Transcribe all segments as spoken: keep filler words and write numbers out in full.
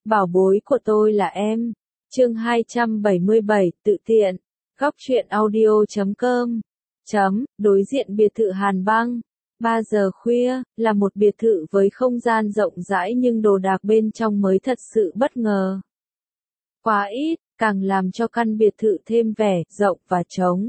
Bảo bối của tôi là em. Chương hai trăm bảy mươi bảy, tự tiện. Góc truyện audio chấm com. Chấm, đối diện biệt thự Hàn Băng. ba giờ khuya, là một biệt thự với không gian rộng rãi nhưng đồ đạc bên trong mới thật sự bất ngờ. Quá ít, càng làm cho căn biệt thự thêm vẻ rộng và trống.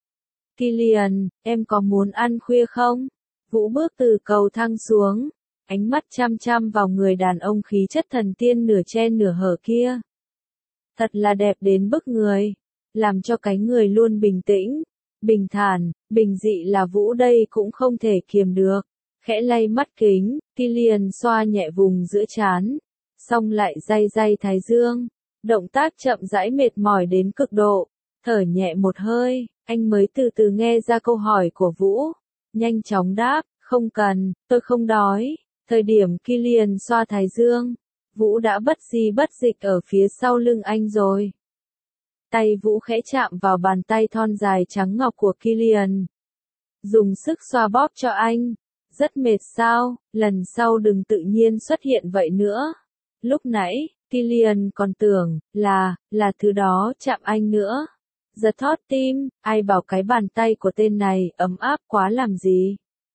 Killian, em có muốn ăn khuya không? Vũ bước từ cầu thang xuống, ánh mắt chăm chăm vào người đàn ông khí chất thần tiên nửa che nửa hở kia. Thật là đẹp đến bức người, làm cho cái người luôn bình tĩnh, bình thản, bình dị là Vũ đây cũng không thể kiềm được. Khẽ lay mắt kính, Killian xoa nhẹ vùng giữa trán, xong lại day day thái dương. Động tác chậm rãi mệt mỏi đến cực độ, thở nhẹ một hơi, anh mới từ từ nghe ra câu hỏi của Vũ. Nhanh chóng đáp, không cần, tôi không đói. Thời điểm Killian xoa thái dương, Vũ đã bất di bất dịch ở phía sau lưng anh rồi. Tay Vũ khẽ chạm vào bàn tay thon dài trắng ngọc của Killian. Dùng sức xoa bóp cho anh. Rất mệt sao, lần sau đừng tự nhiên xuất hiện vậy nữa. Lúc nãy, Killian còn tưởng là, là thứ đó chạm anh nữa. Giật thót tim, ai bảo cái bàn tay của tên này ấm áp quá làm gì.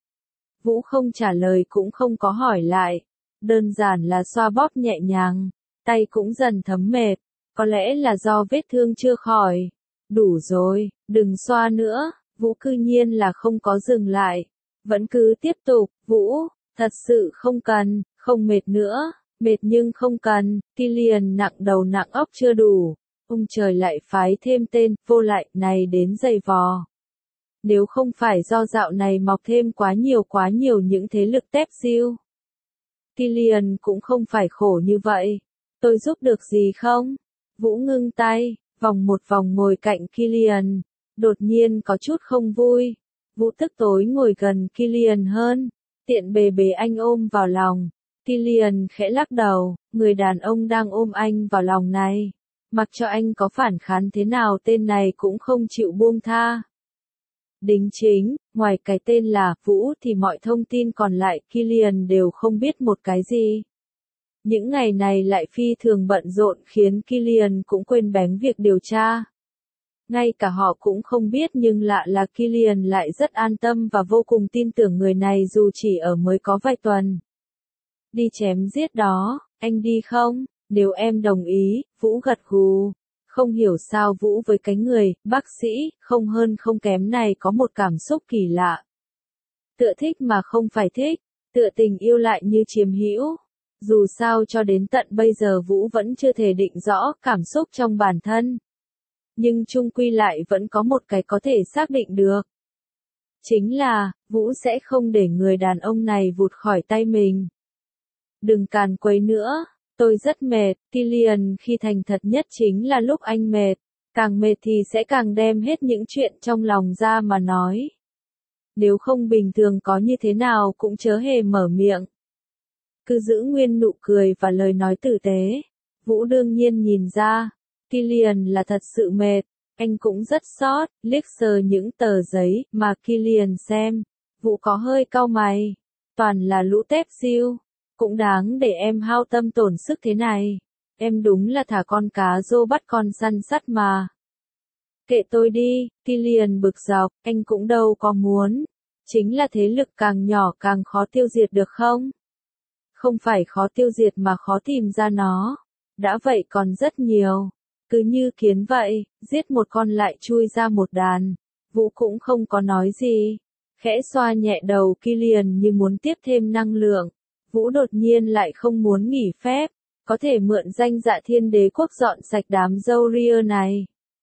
Vũ không trả lời cũng không có hỏi lại. Đơn giản là xoa bóp nhẹ nhàng, tay cũng dần thấm mệt. Có lẽ là do vết thương chưa khỏi. Đủ rồi, đừng xoa nữa. Vũ cư nhiên là không có dừng lại. Vẫn cứ tiếp tục, Vũ, thật sự không cần, không mệt nữa. Mệt nhưng không cần, Killian nặng đầu nặng óc chưa đủ. Ông trời lại phái thêm tên vô lại này đến giày vò. Nếu không phải do dạo này mọc thêm quá nhiều quá nhiều những thế lực tép siêu. Killian cũng không phải khổ như vậy. Tôi giúp được gì không? Vũ ngưng tay, vòng một vòng ngồi cạnh Killian. Đột nhiên có chút không vui. Vũ tức tối ngồi gần Killian hơn. Tiện bề bề anh ôm vào lòng. Killian khẽ lắc đầu, người đàn ông đang ôm anh vào lòng này. Mặc cho anh có phản kháng thế nào tên này cũng không chịu buông tha. Đính chính, ngoài cái tên là Vũ thì mọi thông tin còn lại Killian đều không biết một cái gì. Những ngày này lại phi thường bận rộn khiến Killian cũng quên bén việc điều tra. Ngay cả họ cũng không biết nhưng lạ là Killian lại rất an tâm và vô cùng tin tưởng người này dù chỉ ở mới có vài tuần. Đi chém giết đó, anh đi không? Nếu em đồng ý, Vũ gật gù. Không hiểu sao Vũ với cái người, bác sĩ, không hơn không kém này có một cảm xúc kỳ lạ. Tựa thích mà không phải thích, tựa tình yêu lại như chiếm hữu. Dù sao cho đến tận bây giờ Vũ vẫn chưa thể định rõ cảm xúc trong bản thân. Nhưng chung quy lại vẫn có một cái có thể xác định được. Chính là, Vũ sẽ không để người đàn ông này vụt khỏi tay mình. Đừng càn quấy nữa, tôi rất mệt. Killian khi thành thật nhất chính là lúc anh mệt. Càng mệt thì sẽ càng đem hết những chuyện trong lòng ra mà nói. Nếu không bình thường có như thế nào cũng chớ hề mở miệng. Cứ giữ nguyên nụ cười và lời nói tử tế. Vũ đương nhiên nhìn ra. Killian là thật sự mệt. Anh cũng rất sót, liếc sờ những tờ giấy mà Killian xem. Vũ có hơi cau mày. Toàn là lũ tép siêu. Cũng đáng để em hao tâm tổn sức thế này. Em đúng là thả con cá rô bắt con săn sắt mà. Kệ tôi đi, Killian bực dọc, anh cũng đâu có muốn. Chính là thế lực càng nhỏ càng khó tiêu diệt được không? Không phải khó tiêu diệt mà khó tìm ra nó. Đã vậy còn rất nhiều. Cứ như kiến vậy, giết một con lại chui ra một đàn. Vũ cũng không có nói gì. Khẽ xoa nhẹ đầu Killian như muốn tiếp thêm năng lượng. Vũ đột nhiên lại không muốn nghỉ phép, có thể mượn danh dạ thiên đế quốc dọn sạch đám dâu ria này.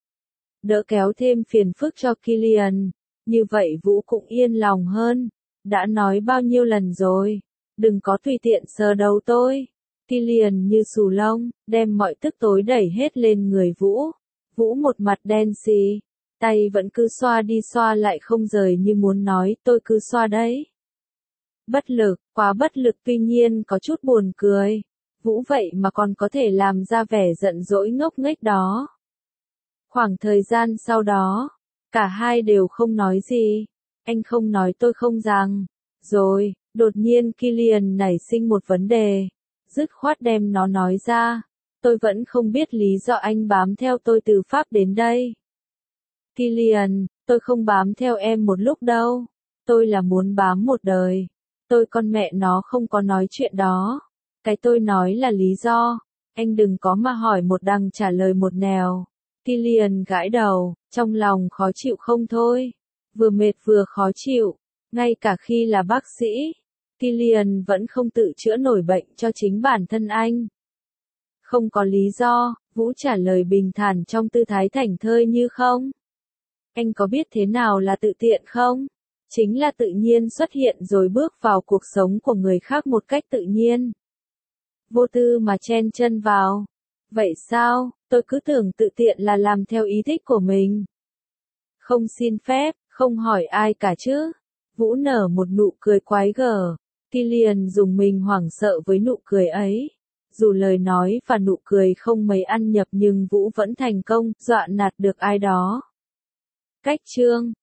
Đỡ kéo thêm phiền phức cho Killian, như vậy Vũ cũng yên lòng hơn. Đã nói bao nhiêu lần rồi, đừng có tùy tiện sờ đầu tôi. Killian như xù lông, đem mọi tức tối đẩy hết lên người Vũ. Vũ một mặt đen xì, tay vẫn cứ xoa đi xoa lại không rời như muốn nói tôi cứ xoa đấy. Bất lực, quá bất lực tuy nhiên có chút buồn cười. Vũ vậy mà còn có thể làm ra vẻ giận dỗi ngốc nghếch đó. Khoảng thời gian sau đó, cả hai đều không nói gì. Anh không nói tôi không rằng. Rồi, đột nhiên Killian nảy sinh một vấn đề. dứt khoát đem nó nói ra. Tôi vẫn không biết lý do anh bám theo tôi từ Pháp đến đây. Killian, tôi không bám theo em một lúc đâu. Tôi là muốn bám một đời. Tôi con mẹ nó không có nói chuyện đó. Cái tôi nói là lý do. Anh đừng có mà hỏi một đằng trả lời một nẻo. Killian gãi đầu, trong lòng khó chịu không thôi. Vừa mệt vừa khó chịu. Ngay cả khi là bác sĩ, Killian vẫn không tự chữa nổi bệnh cho chính bản thân anh. Không có lý do, Vũ trả lời bình thản trong tư thái thảnh thơi như không. Anh có biết thế nào là tự tiện không? Chính là tự nhiên xuất hiện rồi bước vào cuộc sống của người khác một cách tự nhiên. Vô tư mà chen chân vào. Vậy sao, tôi cứ tưởng tự tiện là làm theo ý thích của mình. Không xin phép, không hỏi ai cả chứ. Vũ nở một nụ cười quái gở. Killian dùng mình hoảng sợ với nụ cười ấy. Dù lời nói và nụ cười không mấy ăn nhập nhưng Vũ vẫn thành công, dọa nạt được ai đó. Cách chương